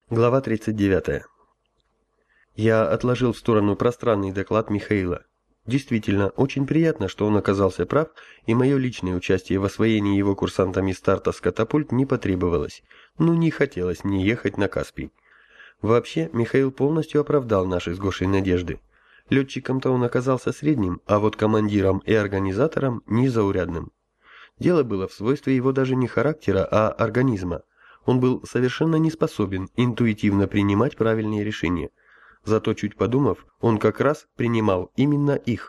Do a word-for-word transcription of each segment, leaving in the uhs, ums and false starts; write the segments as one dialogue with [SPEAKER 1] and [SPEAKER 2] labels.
[SPEAKER 1] Глава тридцать девятая. Я отложил в сторону пространный доклад Михаила. Действительно, очень приятно, что он оказался прав, и мое личное участие в освоении его курсантами старта с катапульт не потребовалось. Ну, не хотелось мне ехать на Каспий. Вообще, Михаил полностью оправдал наши с Гошей надежды. Летчиком-то он оказался средним, а вот командиром и организатором незаурядным. Дело было в свойстве его даже не характера, а организма. Он был совершенно не способен интуитивно принимать правильные решения. Зато, чуть подумав, он как раз принимал именно их.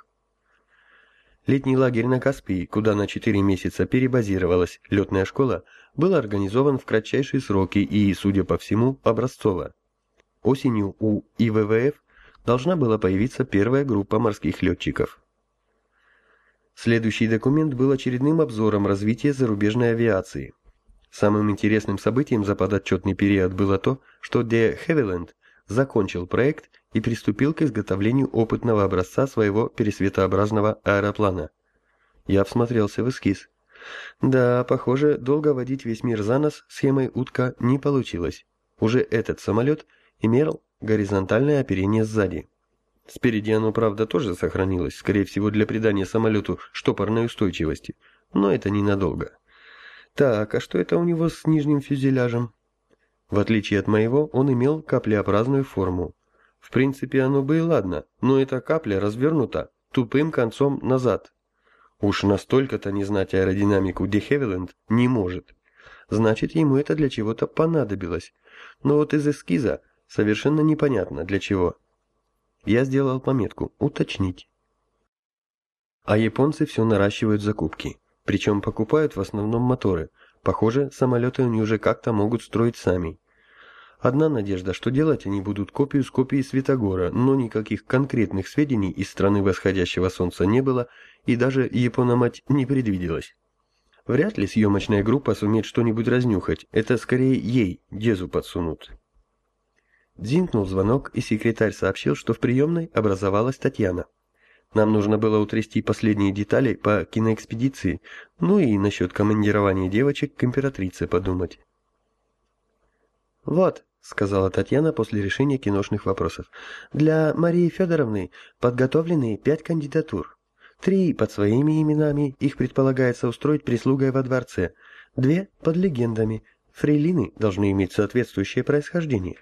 [SPEAKER 1] Летний лагерь на Каспии, куда на четыре месяца перебазировалась летная школа, был организован в кратчайшие сроки и, судя по всему, образцово. Осенью у И В В Ф должна была появиться первая группа морских летчиков. Следующий документ был очередным обзором развития зарубежной авиации. Самым интересным событием за подотчетный период было то, что де Хевиленд закончил проект и приступил к изготовлению опытного образца своего пересветообразного аэроплана. Я всмотрелся в эскиз. Да, похоже, долго водить весь мир за нос схемой утка не получилось. Уже этот самолет имел горизонтальное оперение сзади. Спереди оно, правда, тоже сохранилось, скорее всего, для придания самолету штопорной устойчивости, но это ненадолго. Так, а что это у него с нижним фюзеляжем? В отличие от моего, он имел каплеобразную форму. В принципе, оно бы и ладно, но эта капля развернута тупым концом назад. Уж настолько-то не знать аэродинамику де Хевиленд не может. Значит, ему это для чего-то понадобилось. Но вот из эскиза совершенно непонятно для чего. Я сделал пометку «Уточнить». А японцы все наращивают закупки. Причем покупают в основном моторы. Похоже, самолеты они уже как-то могут строить сами. Одна надежда, что делать они будут копию с копией Святогора, но никаких конкретных сведений из страны восходящего солнца не было, и даже япономать не предвиделось. Вряд ли съемочная группа сумеет что-нибудь разнюхать, это скорее ей, Дезу, подсунут. Дзинкнул звонок, и секретарь сообщил, что в приемной образовалась Татьяна. Нам нужно было утрясти последние детали по киноэкспедиции, ну и насчет командирования девочек к императрице подумать. «Вот», — сказала Татьяна после решения киношных вопросов, — «для Марии Федоровны подготовлены пять кандидатур. Три под своими именами, их предполагается устроить прислугой во дворце. Две под легендами. Фрейлины должны иметь соответствующее происхождение».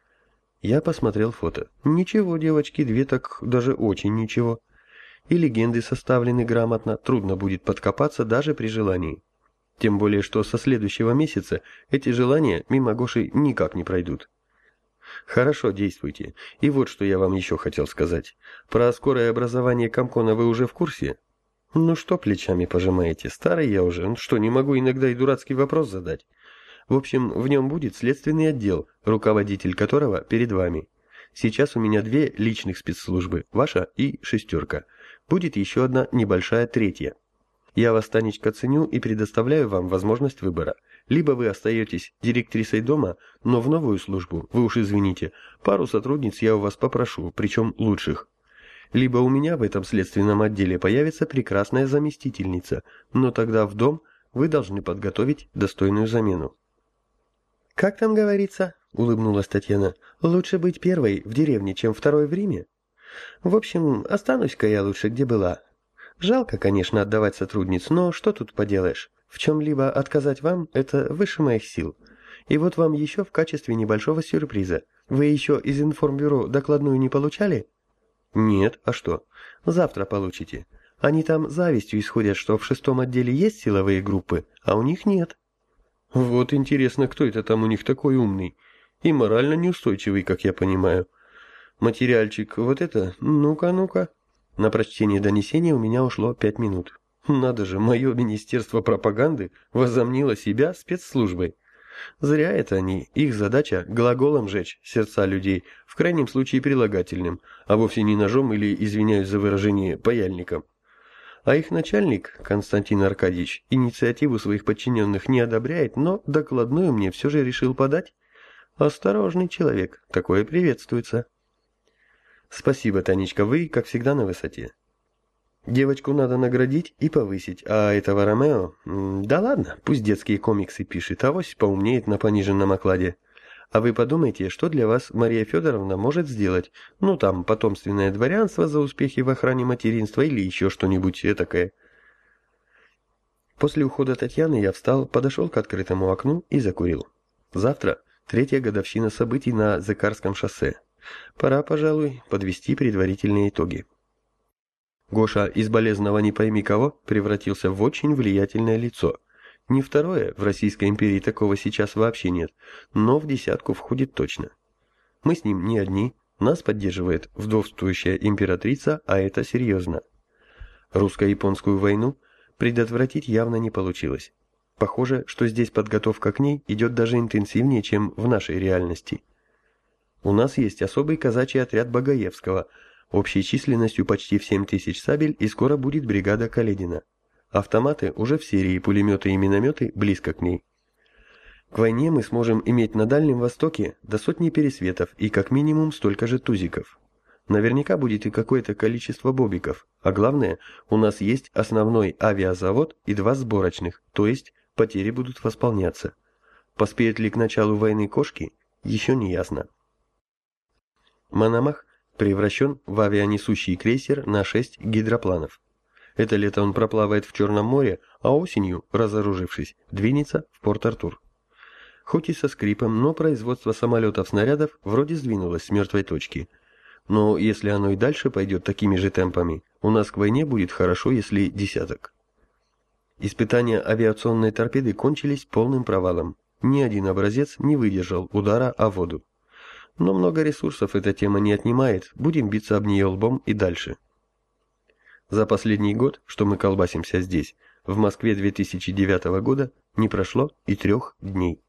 [SPEAKER 1] Я посмотрел фото. Ничего, девочки, две так даже очень ничего. И легенды составлены грамотно, трудно будет подкопаться даже при желании. Тем более, что со следующего месяца эти желания мимо Гоши никак не пройдут. Хорошо, действуйте. И вот что я вам еще хотел сказать. Про скорое образование Комкона вы уже в курсе? Ну что плечами пожимаете? Старый я уже. Ну что, не могу иногда и дурацкий вопрос задать? В общем, в нем будет следственный отдел, руководитель которого перед вами. Сейчас у меня две личных спецслужбы, ваша и шестерка. Будет еще одна небольшая третья. Я вас, Танечка, ценю и предоставляю вам возможность выбора. Либо вы остаетесь директрисой дома, но в новую службу, вы уж извините, пару сотрудниц я у вас попрошу, причем лучших. Либо у меня в этом следственном отделе появится прекрасная заместительница, но тогда в дом вы должны подготовить достойную замену. «Как там говорится?» — улыбнулась Татьяна. «Лучше быть первой в деревне, чем второй в Риме. В общем, останусь-ка я лучше, где была. Жалко, конечно, отдавать сотрудниц, но что тут поделаешь? В чем-либо отказать вам — это выше моих сил. И вот вам еще в качестве небольшого сюрприза. Вы еще из информбюро докладную не получали?» «Нет, а что? Завтра получите. Они там завистью исходят, что в шестом отделе есть силовые группы, а у них нет». «Вот интересно, кто это там у них такой умный и морально неустойчивый, как я понимаю. Материальчик, вот это, ну-ка, ну-ка». На прочтение донесения у меня ушло пять минут. Надо же, мое министерство пропаганды возомнило себя спецслужбой. Зря это они, их задача глаголом жечь сердца людей, в крайнем случае прилагательным, а вовсе не ножом или, извиняюсь за выражение, паяльником. А их начальник, Константин Аркадьевич, инициативу своих подчиненных не одобряет, но докладную мне все же решил подать. Осторожный человек, такое приветствуется. Спасибо, Танечка, вы, как всегда, на высоте. Девочку надо наградить и повысить, а этого Ромео... Да ладно, пусть детские комиксы пишет, авось поумнеет на пониженном окладе. А вы подумайте, что для вас Мария Федоровна может сделать? Ну там, потомственное дворянство за успехи в охране материнства или еще что-нибудь этакое. После ухода Татьяны я встал, подошел к открытому окну и закурил. Завтра третья годовщина событий на Зыкарском шоссе. Пора, пожалуй, подвести предварительные итоги. Гоша из болезного не пойми кого превратился в очень влиятельное лицо. Не второе, в Российской империи такого сейчас вообще нет, но в десятку входит точно. Мы с ним не одни, нас поддерживает вдовствующая императрица, а это серьезно. Русско-японскую войну предотвратить явно не получилось. Похоже, что здесь подготовка к ней идет даже интенсивнее, чем в нашей реальности. У нас есть особый казачий отряд Багаевского, общей численностью почти в семь тысяч сабель, и скоро будет бригада Каледина. Автоматы уже в серии, пулеметы и минометы близко к ней. К войне мы сможем иметь на Дальнем Востоке до сотни пересветов и как минимум столько же тузиков. Наверняка будет и какое-то количество бобиков, а главное, у нас есть основной авиазавод и два сборочных, то есть потери будут восполняться. Поспеют ли к началу войны кошки, еще не ясно. Мономах превращен в авианесущий крейсер на шесть гидропланов. Это лето он проплавает в Черном море, а осенью, разоружившись, двинется в Порт-Артур. Хоть и со скрипом, но производство самолетов-снарядов вроде сдвинулось с мертвой точки. Но если оно и дальше пойдет такими же темпами, у нас к войне будет хорошо, если десяток. Испытания авиационной торпеды кончились полным провалом. Ни один образец не выдержал удара о воду. Но много ресурсов эта тема не отнимает, будем биться об нее лбом и дальше. За последний год, что мы колбасимся здесь, в Москве две тысячи девятого года не прошло и трех дней.